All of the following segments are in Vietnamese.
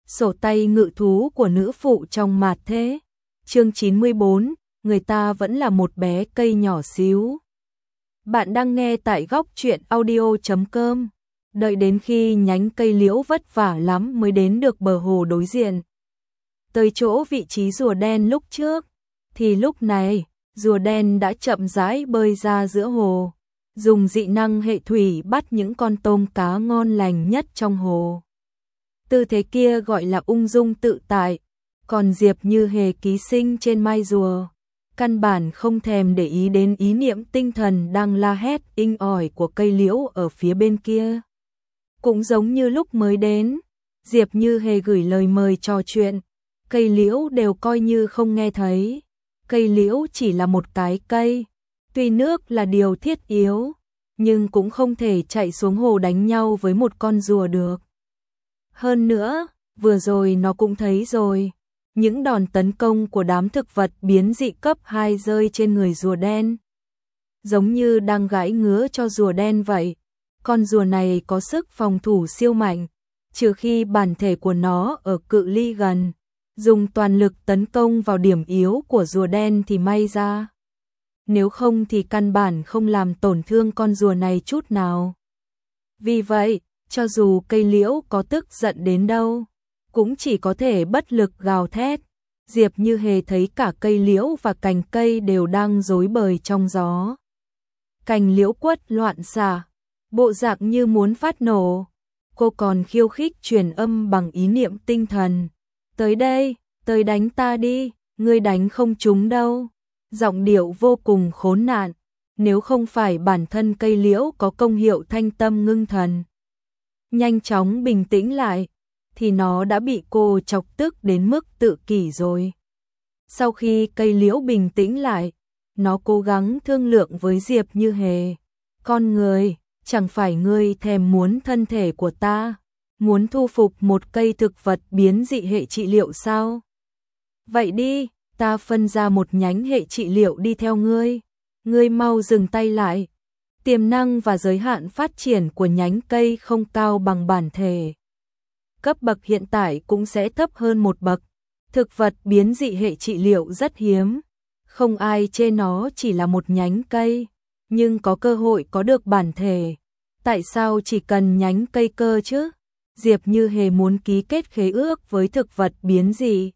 Sổ tay ngự thú của nữ phụ trong mạt thế. Chương 94, người ta vẫn là một bé cây nhỏ xíu. Bạn đang nghe tại góc truyện audio.com. Đợi đến khi nhánh cây liễu vất vả lắm mới đến được bờ hồ đối diện. Tới chỗ vị trí rùa đen lúc trước, thì lúc này, rùa đen đã chậm rãi bơi ra giữa hồ, dùng dị năng hệ thủy bắt những con tôm cá ngon lành nhất trong hồ. Tư thế kia gọi là ung dung tự tại, còn Diệp Như Hề ký sinh trên mai rùa, căn bản không thèm để ý đến ý niệm tinh thần đang la hét inh ỏi của cây liễu ở phía bên kia. Cũng giống như lúc mới đến, Diệp Như Hề gửi lời mời trò chuyện, cây liễu đều coi như không nghe thấy. Cây liễu chỉ là một cái cây, tuy nước là điều thiết yếu, nhưng cũng không thể chạy xuống hồ đánh nhau với một con rùa được. Hơn nữa, vừa rồi nó cũng thấy rồi, những đòn tấn công của đám thực vật biến dị cấp 2 rơi trên người rùa đen. Giống như đang gãi ngứa cho rùa đen vậy, con rùa này có sức phòng thủ siêu mạnh, trừ khi bản thể của nó ở cự ly gần, dùng toàn lực tấn công vào điểm yếu của rùa đen thì may ra. Nếu không thì căn bản không làm tổn thương con rùa này chút nào. Vì vậy, cho dù cây liễu có tức giận đến đâu, cũng chỉ có thể bất lực gào thét. Diệp Như Hề thấy cả cây liễu và cành cây đều đang rối bời trong gió. Cành liễu quất loạn xạ, bộ dạng như muốn phát nổ. Cô còn khiêu khích truyền âm bằng ý niệm tinh thần. Tới đây, tới đánh ta đi, ngươi đánh không trúng đâu. Giọng điệu vô cùng khốn nạn, nếu không phải bản thân cây liễu có công hiệu thanh tâm ngưng thần, nhanh chóng bình tĩnh lại, thì nó đã bị cô chọc tức đến mức tự kỷ rồi. Sau khi cây liễu bình tĩnh lại, nó cố gắng thương lượng với Diệp Như Hề. Con người, chẳng phải ngươi thèm muốn thân thể của ta, muốn thu phục một cây thực vật biến dị hệ trị liệu sao? Vậy đi, ta phân ra một nhánh hệ trị liệu đi theo ngươi. Ngươi mau dừng tay lại. Tiềm năng và giới hạn phát triển của nhánh cây không cao bằng bản thể. Cấp bậc hiện tại cũng sẽ thấp hơn một bậc. Thực vật biến dị hệ trị liệu rất hiếm. Không ai chê nó chỉ là một nhánh cây, nhưng có cơ hội có được bản thể. Tại sao chỉ cần nhánh cây cơ chứ? Diệp Như Hề muốn ký kết khế ước với thực vật biến dị.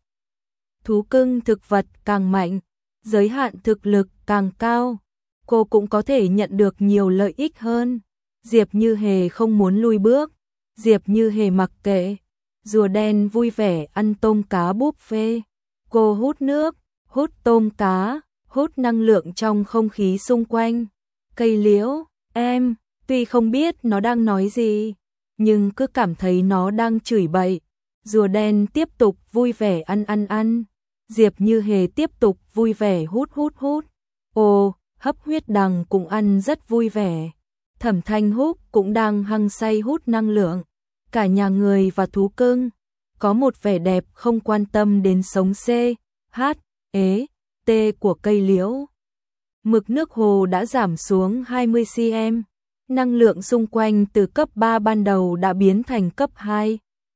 Thú cưng thực vật càng mạnh, giới hạn thực lực càng cao, cô cũng có thể nhận được nhiều lợi ích hơn. Diệp Như Hề không muốn lùi bước, Diệp Như Hề mặc kệ. Rùa đen vui vẻ ăn tôm cá buffet. Cô hút nước, hút tôm cá, hút năng lượng trong không khí xung quanh. Cây liễu, em, tuy không biết nó đang nói gì, nhưng cứ cảm thấy nó đang chửi bậy. Rùa đen tiếp tục vui vẻ ăn. Diệp Như Hề tiếp tục vui vẻ hút. Ồ, Hấp Huyết Đằng cũng ăn rất vui vẻ. Thẩm Thanh Húc cũng đang hăng say hút năng lượng. Cả nhà người và thú cưng có một vẻ đẹp không quan tâm đến sống C, H, E, T của cây liễu. Mực nước hồ đã giảm xuống 20 cm. Năng lượng xung quanh từ cấp 3 ban đầu đã biến thành cấp 2.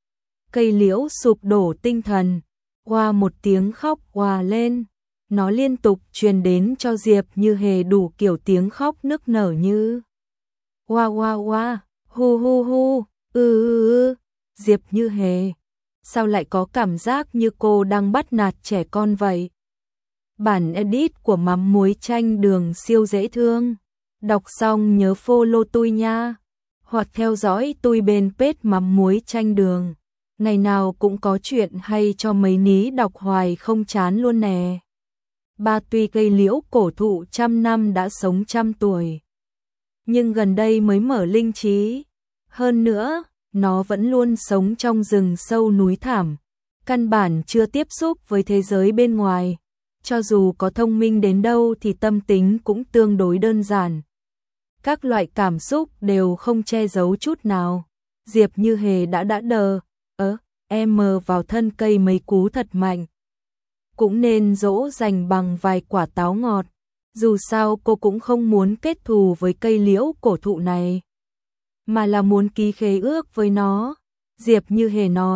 Cây liễu sụp đổ tinh thần, qua một tiếng khóc òa lên. Nó liên tục truyền đến cho Diệp Như Hề đủ kiểu tiếng khóc nức nở như oa, hu, Diệp Như Hề, sao lại có cảm giác như cô đang bắt nạt trẻ con vậy? Bản edit của mắm muối chanh đường siêu dễ thương. Đọc xong nhớ follow tôi nha, hoặc theo dõi tôi bên page mắm muối chanh đường. Ngày nào cũng có chuyện hay cho mấy ní đọc hoài không chán luôn nè. Tuy cây liễu cổ thụ trăm năm đã sống trăm tuổi, nhưng gần đây mới mở linh trí. Hơn nữa, nó vẫn luôn sống trong rừng sâu núi thảm, căn bản chưa tiếp xúc với thế giới bên ngoài. Cho dù có thông minh đến đâu thì tâm tính cũng tương đối đơn giản. Các loại cảm xúc đều không che giấu chút nào. Diệp Như Hề đã đờ, em vào thân cây mấy cú thật mạnh. Cũng nên dỗ dành bằng vài quả táo ngọt. Dù sao cô cũng không muốn kết thù với cây liễu cổ thụ này, mà là muốn ký khế ước với nó. Diệp Như Hề nói,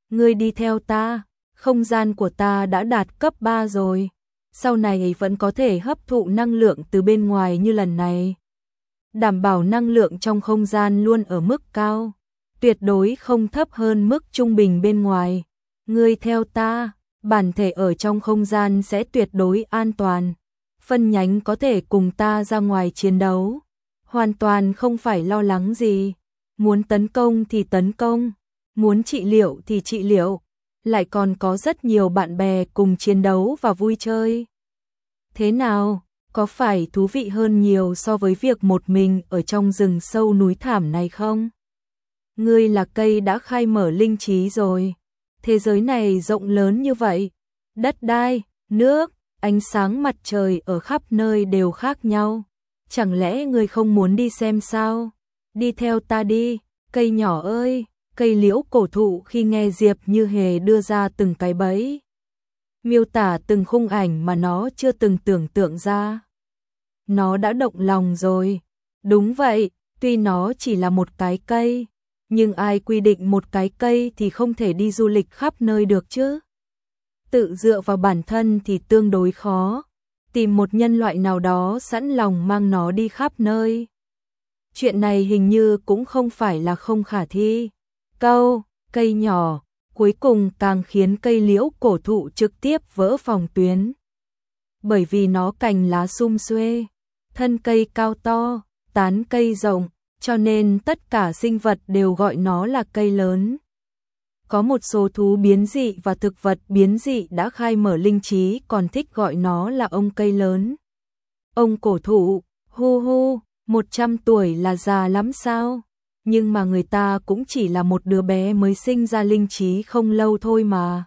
Ngươi đi theo ta, không gian của ta đã đạt cấp 3 rồi, sau này vẫn có thể hấp thụ năng lượng từ bên ngoài như lần này. Đảm bảo năng lượng trong không gian luôn ở mức cao, tuyệt đối không thấp hơn mức trung bình bên ngoài. Ngươi theo ta, bản thể ở trong không gian sẽ tuyệt đối an toàn. Phân nhánh có thể cùng ta ra ngoài chiến đấu, hoàn toàn không phải lo lắng gì. Muốn tấn công thì tấn công, muốn trị liệu thì trị liệu, lại còn có rất nhiều bạn bè cùng chiến đấu và vui chơi. Thế nào, có phải thú vị hơn nhiều so với việc một mình ở trong rừng sâu núi thảm này không? Ngươi là cây đã khai mở linh trí rồi. Thế giới này rộng lớn như vậy, đất đai, nước, ánh sáng mặt trời ở khắp nơi đều khác nhau. Chẳng lẽ ngươi không muốn đi xem sao? Đi theo ta đi, cây nhỏ ơi. Cây liễu cổ thụ khi nghe Diệp Như Hề đưa ra từng cái bẫy, miêu tả từng khung ảnh mà nó chưa từng tưởng tượng ra. Nó đã động lòng rồi. Đúng vậy, tuy nó chỉ là một cái cây, nhưng ai quy định một cái cây thì không thể đi du lịch khắp nơi được chứ? Tự dựa vào bản thân thì tương đối khó, tìm một nhân loại nào đó sẵn lòng mang nó đi khắp nơi. Chuyện này hình như cũng không phải là không khả thi. Cây nhỏ, cuối cùng càng khiến cây liễu cổ thụ trực tiếp vỡ phòng tuyến. Bởi vì nó cành lá sum xuê, thân cây cao to, tán cây rộng, cho nên tất cả sinh vật đều gọi nó là cây lớn. Có một số thú biến dị và thực vật biến dị đã khai mở linh trí còn thích gọi nó là ông cây lớn. Ông cổ thụ, hu hu, 100 tuổi là già lắm sao? Nhưng mà người ta cũng chỉ là một đứa bé mới sinh ra linh trí không lâu thôi mà.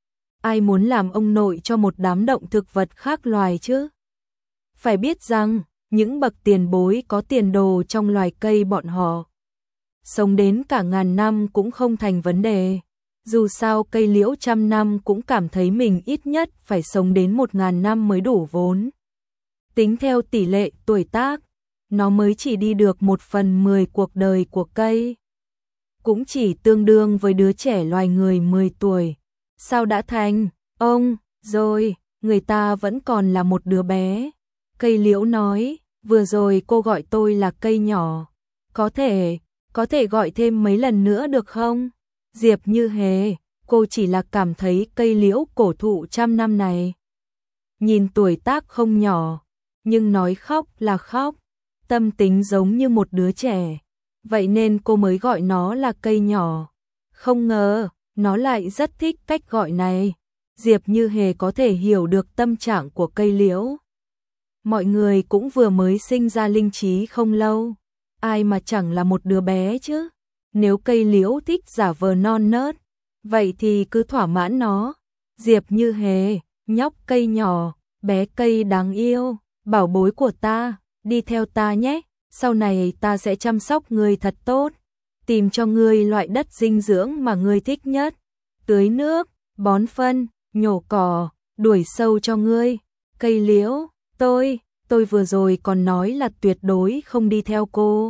Ai muốn làm ông nội cho một đám động thực vật khác loài chứ? Phải biết rằng, những bậc tiền bối có tiền đồ trong loài cây bọn họ sống đến cả ngàn năm cũng không thành vấn đề. Dù sao cây liễu trăm năm cũng cảm thấy mình ít nhất phải sống đến 1000 năm mới đủ vốn. Tính theo tỷ lệ tuổi tác, nó mới chỉ đi được 1/10 cuộc đời của cây. Cũng chỉ tương đương với đứa trẻ loài người 10 tuổi. Sao đã thành ông rồi, người ta vẫn còn là một đứa bé. Cây liễu nói, vừa rồi cô gọi tôi là cây nhỏ. Có thể gọi thêm mấy lần nữa được không? Diệp Như Hề, cô chỉ là cảm thấy cây liễu cổ thụ trăm năm này. Nhìn tuổi tác không nhỏ, nhưng nói khóc là khóc. Tâm tính giống như một đứa trẻ, vậy nên cô mới gọi nó là cây nhỏ. Không ngờ, nó lại rất thích cách gọi này. Diệp Như Hề có thể hiểu được tâm trạng của cây liễu. Mọi người cũng vừa mới sinh ra linh trí không lâu, ai mà chẳng là một đứa bé chứ. Nếu cây liễu thích giả vờ non nớt, vậy thì cứ thỏa mãn nó. Diệp Như Hề, nhóc cây nhỏ, bé cây đáng yêu, bảo bối của ta. Đi theo ta nhé, sau này ta sẽ chăm sóc ngươi thật tốt, tìm cho ngươi loại đất dinh dưỡng mà ngươi thích nhất, tưới nước, bón phân, nhổ cỏ, đuổi sâu cho ngươi. Cây liễu, tôi vừa rồi còn nói là tuyệt đối không đi theo cô.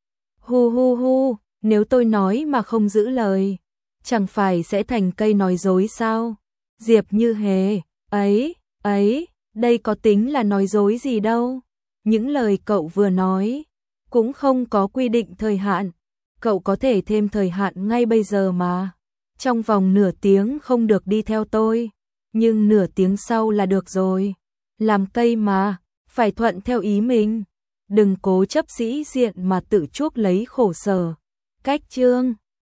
Hu hu hu, nếu tôi nói mà không giữ lời, chẳng phải sẽ thành cây nói dối sao? Diệp Như Hề, đây có tính là nói dối gì đâu. Những lời cậu vừa nói cũng không có quy định thời hạn, cậu có thể thêm thời hạn ngay bây giờ mà. Trong vòng nửa tiếng không được đi theo tôi, nhưng nửa tiếng sau là được rồi. Làm cây mà, phải thuận theo ý mình, đừng cố chấp sĩ diện mà tự chuốc lấy khổ sở. Cách chương